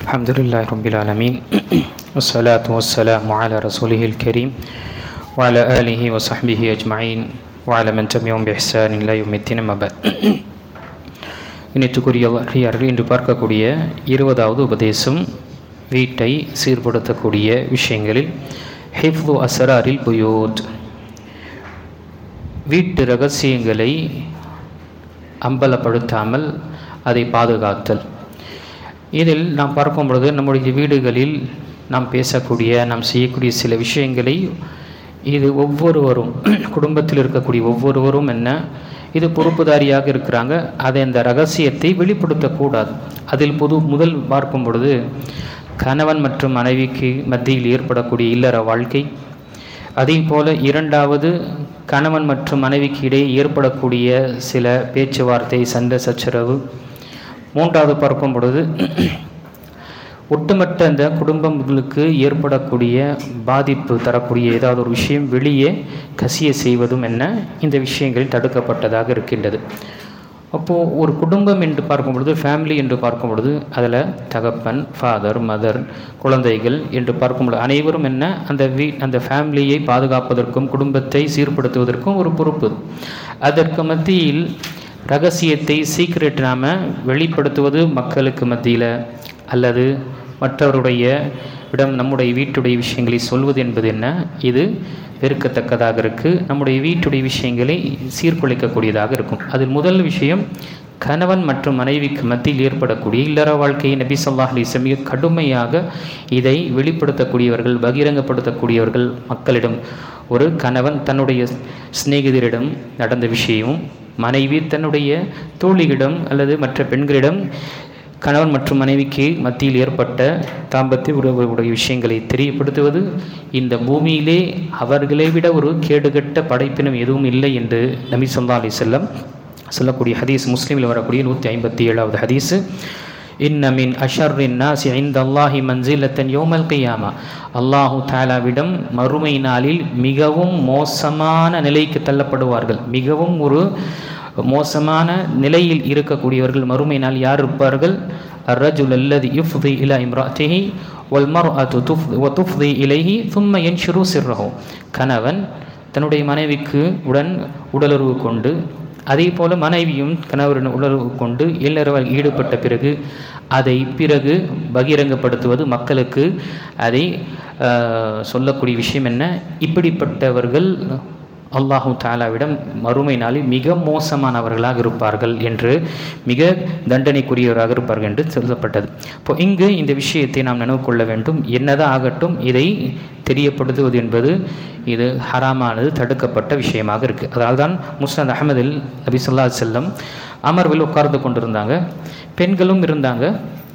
அல்ஹம்துலில்லாஹி ரப்பில் ஆலமீன் வஸ்ஸலாத்து வஸ்ஸலாமு அலா ரசூலிஹில் கரீம் வஅலா ஆலிஹி வஸஹ்பிஹி அஜ்மஈன் வஅலா மன் தபிஅஹும் பிஇஹ்சானின் இலா யௌமித்தீன் அம்மா பஅத். இணைத்துக்குரியவர்கள் இன்று பார்க்கக்கூடிய 20வது உபதேசம் வீட்டை சீர்படுத்தக்கூடிய விஷயங்களில் ஹிஃப்து அஸ்ராரில் புயூத், வீட்டு ரகசியங்களை அம்பலப்படுத்தாமல் அதை பாதுகாத்தல். இதில் நாம் பார்க்கும் பொழுது நம்முடைய வீடுகளில் நாம் பேசக்கூடிய நாம் செய்யக்கூடிய சில விஷயங்களை இது ஒவ்வொருவரும் குடும்பத்தில் இருக்கக்கூடிய ஒவ்வொருவரும் இது பொறுப்புதாரியாக இருக்கிறாங்க. அதை அந்த ரகசியத்தை வெளிப்படுத்தக்கூடாது. அதில் முதல் பார்க்கும் பொழுது கணவன் மற்றும் மனைவிக்கு மத்தியில் ஏற்படக்கூடிய இல்லற வாழ்க்கை, அதே போல் இரண்டாவது கணவன் மற்றும் மனைவிக்கு இடையே ஏற்படக்கூடிய சில பேச்சுவார்த்தை சண்டை சச்சரவு, மூன்றாவது பார்க்கும் பொழுது ஒட்டுமொத்த அந்த குடும்பங்களுக்கு ஏற்படக்கூடிய பாதிப்பு தரக்கூடிய ஏதாவது ஒரு விஷயம் வெளியே கசிய செய்வதும் இந்த விஷயங்களில் தடுக்கப்பட்டதாக இருக்கின்றது. அப்போது ஒரு குடும்பம் என்று பார்க்கும் பொழுது, ஃபேமிலி என்று பார்க்கும் பொழுது அதில் தகப்பன், ஃபாதர், மதர், குழந்தைகள் என்று பார்க்கும் பொழுது அனைவரும் அந்த ஃபேமிலியை பாதுகாப்பதற்கும் குடும்பத்தை சீர்படுத்துவதற்கும் ஒரு பொறுப்பு. அதற்கு மத்தியில் ரகசியத்தை சீக்ரெட் நாம் வெளிப்படுத்துவது மக்களுக்கு மத்தியில் அல்லது மற்றவருடைய நம்முடைய வீட்டுடைய விஷயங்களை சொல்வது என்பது இது வெறுக்கத்தக்கதாக இருக்குது. நம்முடைய வீட்டுடைய விஷயங்களை சீர்குலைக்கக்கூடியதாக இருக்கும். அதில் முதல் விஷயம், கணவன் மற்றும் மனைவிக்கு மத்தியில் ஏற்படக்கூடிய இல்லற வாழ்க்கையை நபி ஸல்லல்லாஹு அலைஹி வஸல்லம் மிக கடுமையாக இதை வெளிப்படுத்தக்கூடியவர்கள், பகிரங்கப்படுத்தக்கூடியவர்கள் மக்களிடம். ஒரு கணவன் தன்னுடைய சிநேகிதரிடம் நடந்த விஷயமும், மனைவி தன்னுடைய தோழியிடம் அல்லது மற்ற பெண்களிடம் கணவன் மற்றும் மனைவிக்கு மத்தியில் ஏற்பட்ட தாம்பத்திய உறவுடைய விஷயங்களை தெரியப்படுத்துவது, இந்த பூமியிலே அவர்களை விட ஒரு கேடுகட்ட படைப்பினம் எதுவும் இல்லை என்று நபி ஸல்லல்லாஹு அலைஹி வஸல்லம் சொல்லக்கூடிய ஹதீஸ், முஸ்லீமில் வரக்கூடிய 157வது ஹதீஸு, இன்ன மின் அஷர்ரின் நாஸி இன்தல்லாஹி மன்சிலத்தன் யௌமல் கியாமா, அல்லாஹு தஆலாவிடம் மறுமை நாளில் மிகவும் மோசமான நிலைக்கு தள்ளப்படுவார்கள். மிகவும் ஒரு மோசமான நிலையில் இருக்கக்கூடியவர்கள் மறுமை நாள் யார் இருப்பார்கள்? அர்ரஜுல் அல்லதி யுஃப்தி இலா இம்ராஅத்திஹி வல் மர்அத்து துஃப்தி இலைஹி தும்ம யன்ஷுரு சிர்ரஹு, கணவன் தன்னுடைய மனைவிக்கு உடலுறவு கொண்டு, அதே போல் மனைவியும் கணவருடன் உணர்வு கொண்டு இல்லறவில் ஈடுபட்ட பிறகு அதை பிறகு பகிரங்கப்படுத்துவது, மக்களுக்கு அதை சொல்லக்கூடிய விஷயம் இப்படிப்பட்டவர்கள் அல்லாஹு தஆலாவிடம் மறுமை நாளில் மிக மோசமானவர்களாக இருப்பார்கள் என்று, மிக தண்டனைக்குரியவராக இருப்பார்கள் என்று சொல்லப்பட்டது. இப்போ இங்கு இந்த விஷயத்தை நாம் நினைவு கொள்ள வேண்டும். என்னதான் ஆகட்டும், இதை தெரியப்படுத்துவது என்பது இது ஹராமானது, தடுக்கப்பட்ட விஷயமாக இருக்குது. அதனால் தான் முஸ்னத் அஹ்மதில் நபி ஸல்லல்லாஹு அலைஹி வஸல்லம் அமர்வில் உட்கார்ந்து கொண்டிருந்தாங்க. பெண்களும் இருந்தாங்க,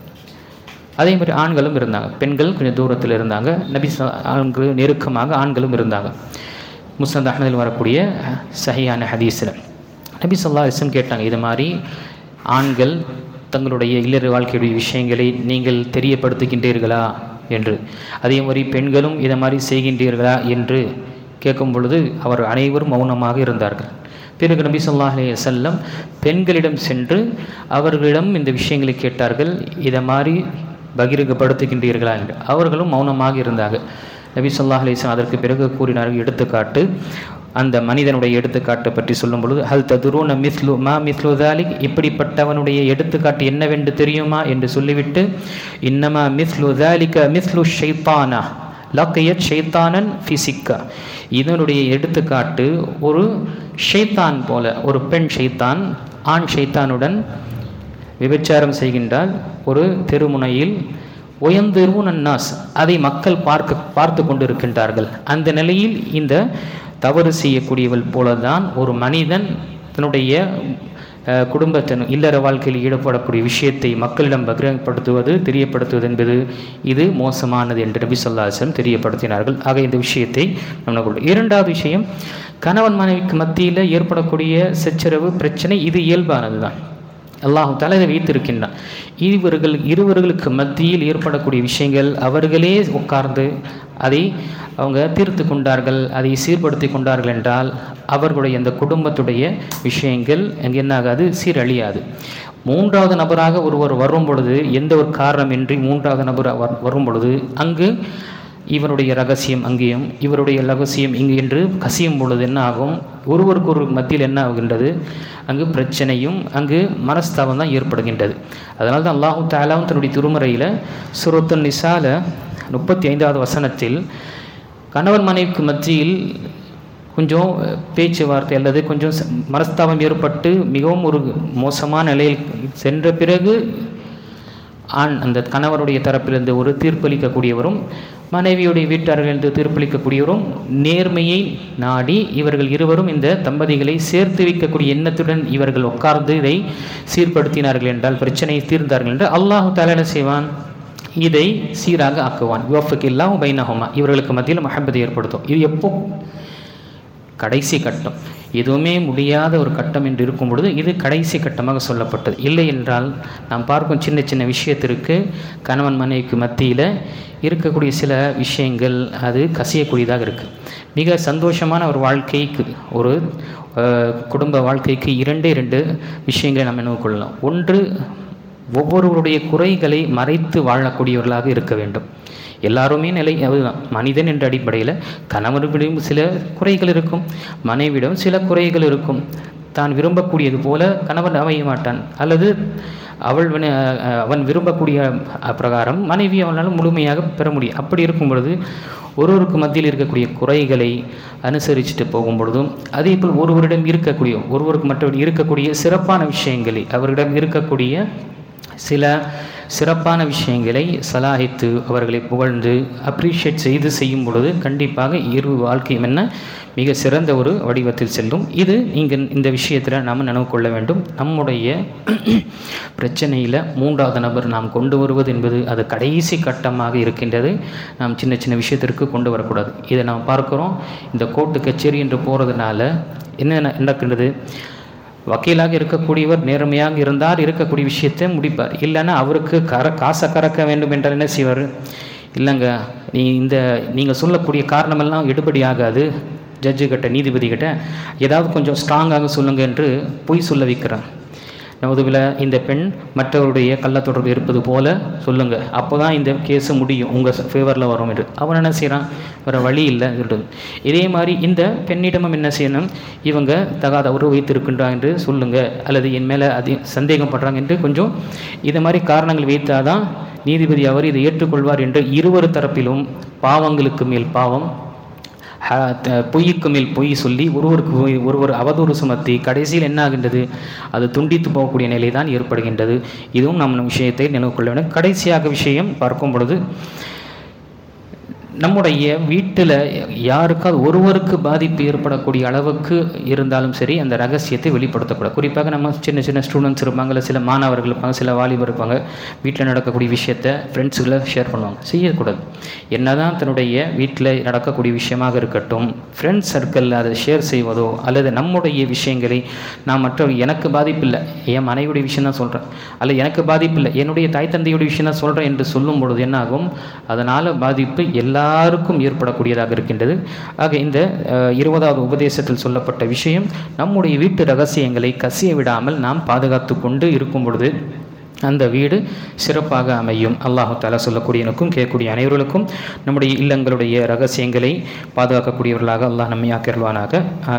அதே மாதிரி ஆண்களும் இருந்தாங்க. பெண்கள் கொஞ்சம் தூரத்தில் இருந்தாங்க, ஆண்கள் நெருக்கமாக ஆண்களும் இருந்தாங்க. முஸ்னத் அஹ்மதில் வரக்கூடிய சஹீஹான ஹதீஸில் நபி ஸல்லல்லாஹு அலைஹி வஸல்லம் கேட்டாங்க, இது மாதிரி ஆண்கள் தங்களுடைய இல்லற வாழ்க்கையுடைய விஷயங்களை நீங்கள் தெரியப்படுத்துகின்றீர்களா என்று, அதே மாதிரி பெண்களும் இதை மாதிரி செய்கின்றீர்களா என்று கேட்கும் பொழுது அவர் அனைவரும் மௌனமாக இருந்தார்கள். பிறகு நபி ஸல்லல்லாஹு அலைஹி வஸல்லம் பெண்களிடம் சென்று அவர்களிடம் இந்த விஷயங்களை கேட்டார்கள், இதை மாதிரி பகிரங்கப்படுத்துகின்றீர்களா என்று. அவர்களும் மௌனமாக இருந்தாங்க. நபி ஸல்லல்லாஹு அலைஹி வஸல்லம் அதற்கு பிறகு கூறினார்கள் எடுத்துக்காட்டு, அந்த மனிதனுடைய எடுத்துக்காட்டை பற்றி சொல்லும் பொழுது, ஹல் ததுரூன மிஸ்லு மா மிஸ்லு தாலிக், இப்படிப்பட்டவனுடைய எடுத்துக்காட்டு என்னவென்று தெரியுமா என்று சொல்லிவிட்டு, இன்னமா மிஸ்லு தாலிக மிஸ்லு ஷைத்தானா லக்கியத் ஷைத்தானன் ஃபிசிக்கா, இதனுடைய எடுத்துக்காட்டு ஒரு ஷைத்தான் போல, ஒரு பெண் ஷைத்தான் ஆண் ஷைத்தானுடன் விபச்சாரம் செய்கின்றால் ஒரு தெருமுனையில் உயர்ந்திருவும் அன்னாஸ், அதை மக்கள் பார்த்து கொண்டிருக்கின்றார்கள். அந்த நிலையில் இந்த தவறு செய்யக்கூடியவள் போலதான் ஒரு மனிதன் தன்னுடைய குடும்பத்தின் இல்லற வாழ்க்கையில் ஈடுபடக்கூடிய விஷயத்தை மக்களிடம் பகிரங்கப்படுத்துவது, தெரியப்படுத்துவது என்பது இது மோசமானது என்று நபி ஸல்லல்லாஹு அலைஹி வஸல்லம் தெரியப்படுத்தினார்கள். ஆக இந்த விஷயத்தை நம்ம. இரண்டாவது விஷயம், கணவன் மனைவிக்கு மத்தியில் ஏற்படக்கூடிய சச்சரவு பிரச்சனை, இது இயல்பானது தான். அல்லாஹு தஆலா இதை வைத்திருக்கின்றான். இருவர்களுக்கு மத்தியில் ஏற்படக்கூடிய விஷயங்கள் அவர்களே உட்கார்ந்து அதை அவங்க தீர்த்து கொண்டார்கள், அதை சீர்படுத்தி கொண்டார்கள் என்றால் அவர்களுடைய அந்த குடும்பத்துடைய விஷயங்கள் அங்கே என்ன ஆகாது, சீரழியாது. மூன்றாவது நபராக ஒருவர் வரும் பொழுது, எந்த ஒரு காரணமின்றி மூன்றாவது நபர் வரும் பொழுது, அங்கு இவருடைய ரகசியம் அங்கேயும் இவருடைய ரகசியம் இங்கு என்று கசியும் பொழுது என்ன ஆகும்? ஒருவருக்கு ஒரு மத்தியில் என்ன ஆகின்றது? அங்கு பிரச்சனையும் அங்கு மனஸ்தாபம் தான் ஏற்படுகின்றது. அதனால தான் அல்லாஹு தஆலா தன்னுடைய திருமறையில் சூரத்துன் நிசால 35வது வசனத்தில் கணவன் மனைவிக்கு மத்தியில் கொஞ்சம் பேச்சுவார்த்தை அல்லது கொஞ்சம் மனஸ்தாபம் ஏற்பட்டு மிகவும் ஒரு மோசமான நிலையில் சென்ற பிறகு அந்த கணவருடைய தரப்பிலிருந்து ஒரு தீர்ப்பளிக்கக்கூடியவரும் மனைவியுடைய வீட்டார்களிலிருந்து தீர்ப்பளிக்கக்கூடியவரும் நேர்மையை நாடி இவர்கள் இருவரும் இந்த தம்பதிகளை சேர்த்து வைக்கக்கூடிய எண்ணத்துடன் இவர்கள் உட்கார்ந்து இதை சீர்படுத்தினார்கள் என்றால், பிரச்சனையை தீர்ந்தார்கள் என்றால், அல்லாஹு தஆலா என்ன செய்வான்? இதை சீராக ஆக்குவான். யுவஃபிகில்லாஹு பைனஹுமா, இவர்களுக்கு மத்தியில் மஹப்பத்தை ஏற்படுத்தும். இது எப்போ? கடைசி கட்டம். எதுவுமே முடியாத ஒரு கட்டம் என்று இருக்கும் பொழுது இது கடைசி கட்டமாக சொல்லப்பட்டது. இல்லை என்றால் நாம் பார்க்கும் சின்ன சின்ன விஷயத்திற்கு கணவன் மனைவிக்கு மத்தியில் இருக்கக்கூடிய சில விஷயங்கள் அது கசியக்கூடியதாக இருக்குது. மிக சந்தோஷமான ஒரு வாழ்க்கைக்கு, ஒரு குடும்ப வாழ்க்கைக்கு இரண்டு விஷயங்களை நாம் நினைவு கொள்ளலாம். ஒன்று, ஒவ்வொருவருடைய குறைகளை மறைத்து வாழக்கூடியவர்களாக இருக்க வேண்டும். எல்லாருமே நிலை அதுதான். மனிதன் என்ற அடிப்படையில் கணவனிடம் சில குறைகள் இருக்கும், மனைவிடம் சில குறைகள் இருக்கும். தான் விரும்பக்கூடியது போல கணவன் அமைய மாட்டான், அல்லது அவன் விரும்பக்கூடிய பிரகாரம் மனைவி அவனால் முழுமையாக பெற முடியும். அப்படி இருக்கும் பொழுது ஒருவருக்கு மத்தியில் இருக்கக்கூடிய குறைகளை அனுசரிச்சுட்டு போகும் பொழுதும், அதே போல் ஒருவருக்கு மற்றவர்கள் இருக்கக்கூடிய சிறப்பான விஷயங்களை, அவரிடம் இருக்கக்கூடிய சில சிறப்பான விஷயங்களை சலாஹித்து அவர்களை புகழ்ந்து அப்ரிஷியேட் செய்யும் பொழுது கண்டிப்பாக இரு வாழ்க்கையும் என்ன மிக சிறந்த ஒரு வடிவத்தில் செல்லும். இது நீங்கள் இந்த விஷயத்தில் நாம் நினைவு கொள்ள வேண்டும். நம்முடைய பிரச்சனையில் மூன்றாவது நபர் நாம் கொண்டு வருவது என்பது அது கடைசி கட்டமாக இருக்கின்றது. நாம் சின்ன சின்ன விஷயத்திற்கு கொண்டு வரக்கூடாது. இதை நாம் பார்க்குறோம். இந்த கோர்ட்டு கச்சேரி என்று போகிறதுனால என்ன நடக்கின்றது? வக்கீலாக இருக்கக்கூடியவர் நேர்மையாக இருந்தால் இருக்கக்கூடிய விஷயத்தை முடிப்பார். இல்லைன்னா அவருக்கு காசை கறக்க வேண்டும் என்றால் என்ன செய்வார்? இல்லைங்க, நீங்கள் சொல்லக்கூடிய காரணமெல்லாம் எடுபடி ஆகாது, ஜட்ஜுக்கிட்ட நீதிபதிக்கிட்ட ஏதாவது கொஞ்சம் ஸ்ட்ராங்காக சொல்லுங்கள் என்று பொய் சொல்ல வைக்கிறார். நவுதுபில் இந்த பெண் மற்றவருடைய கள்ளத்தொடர்பு இருப்பது போல சொல்லுங்கள், அப்போ தான் இந்த கேஸு முடியும், உங்கள் ஃபேவரில் வரும் என்று. அவன் என்ன செய்கிறான்? வேறு வழி இல்லை சொல்கிறது. இதே மாதிரி இந்த பெண்ணிடமும் என்ன செய்யணும்? இவங்க தகாத உறவு வைத்திருக்கின்றாங்க என்று சொல்லுங்கள், அல்லது என் மேலே சந்தேகப்படுறாங்க என்று கொஞ்சம் இது மாதிரி காரணங்கள் வைத்தால் தான் நீதிபதி அவர் இதை ஏற்றுக்கொள்வார் என்று இருவரு தரப்பிலும் பாவங்களுக்கு மேல் பாவம், பொய்யுக்கு மேல் பொய் சொல்லி ஒருவர் அவதூறு சுமத்தி கடைசியில் என்ன ஆகின்றது? அது துண்டித்து போகக்கூடிய நிலை தான் ஏற்படுகின்றது. இதுவும் நம்ம விஷயத்தை நினைவு கொள்ள வேண்டும். கடைசியாக விஷயம் பார்க்கும் பொழுது, நம்முடைய வீட்டில் யாருக்காவது ஒருவருக்கு பாதிப்பு ஏற்படக்கூடிய அளவுக்கு இருந்தாலும் சரி, அந்த ரகசியத்தை வெளிப்படுத்தக்கூடாது. குறிப்பாக நம்ம சின்ன சின்ன ஸ்டூடெண்ட்ஸ் இருப்பாங்க, இல்லை சில மாணவர்கள் இருப்பாங்க, சில வாலிபர் இருப்பாங்க, வீட்டில் நடக்கக்கூடிய விஷயத்தை ஃப்ரெண்ட்ஸுகளை ஷேர் பண்ணுவாங்க. செய்யக்கூடாது. என்னதான் தன்னுடைய வீட்டில் நடக்கக்கூடிய விஷயமாக இருக்கட்டும், ஃப்ரெண்ட்ஸ் சர்க்கிளில் அதை ஷேர் செய்வதோ, அல்லது நம்முடைய விஷயங்களை நான் எனக்கு பாதிப்பில்லை, என் மனைவியுடைய விஷயம் தான் சொல்கிறேன், அல்லது எனக்கு பாதிப்பில்லை, என்னுடைய தாய் தந்தையுடைய விஷயம் தான் சொல்கிறேன் என்று சொல்லும் பொழுது என்னாகும்? அதனால் பாதிப்பு எல்லாருக்கும் ஏற்படக்கூடியதாக இருக்கின்றது. ஆக இந்த 20வது உபதேசத்தில் சொல்லப்பட்ட விஷயம், நம்முடைய வீட்டு ரகசியங்களை கசிய விடாமல் நாம் பாதுகாத்து கொண்டு இருக்கும் பொழுது அந்த வீடு சிறப்பாக அமையும். அல்லாஹு தஆலா சொல்லக்கூடிய எனக்கும் கேட்கக்கூடிய அனைவர்களுக்கும் நம்முடைய இல்லங்களுடைய ரகசியங்களை பாதுகாக்கக்கூடியவர்களாக அல்லாஹ் நம்மை ஆக்கிரல்வானாக.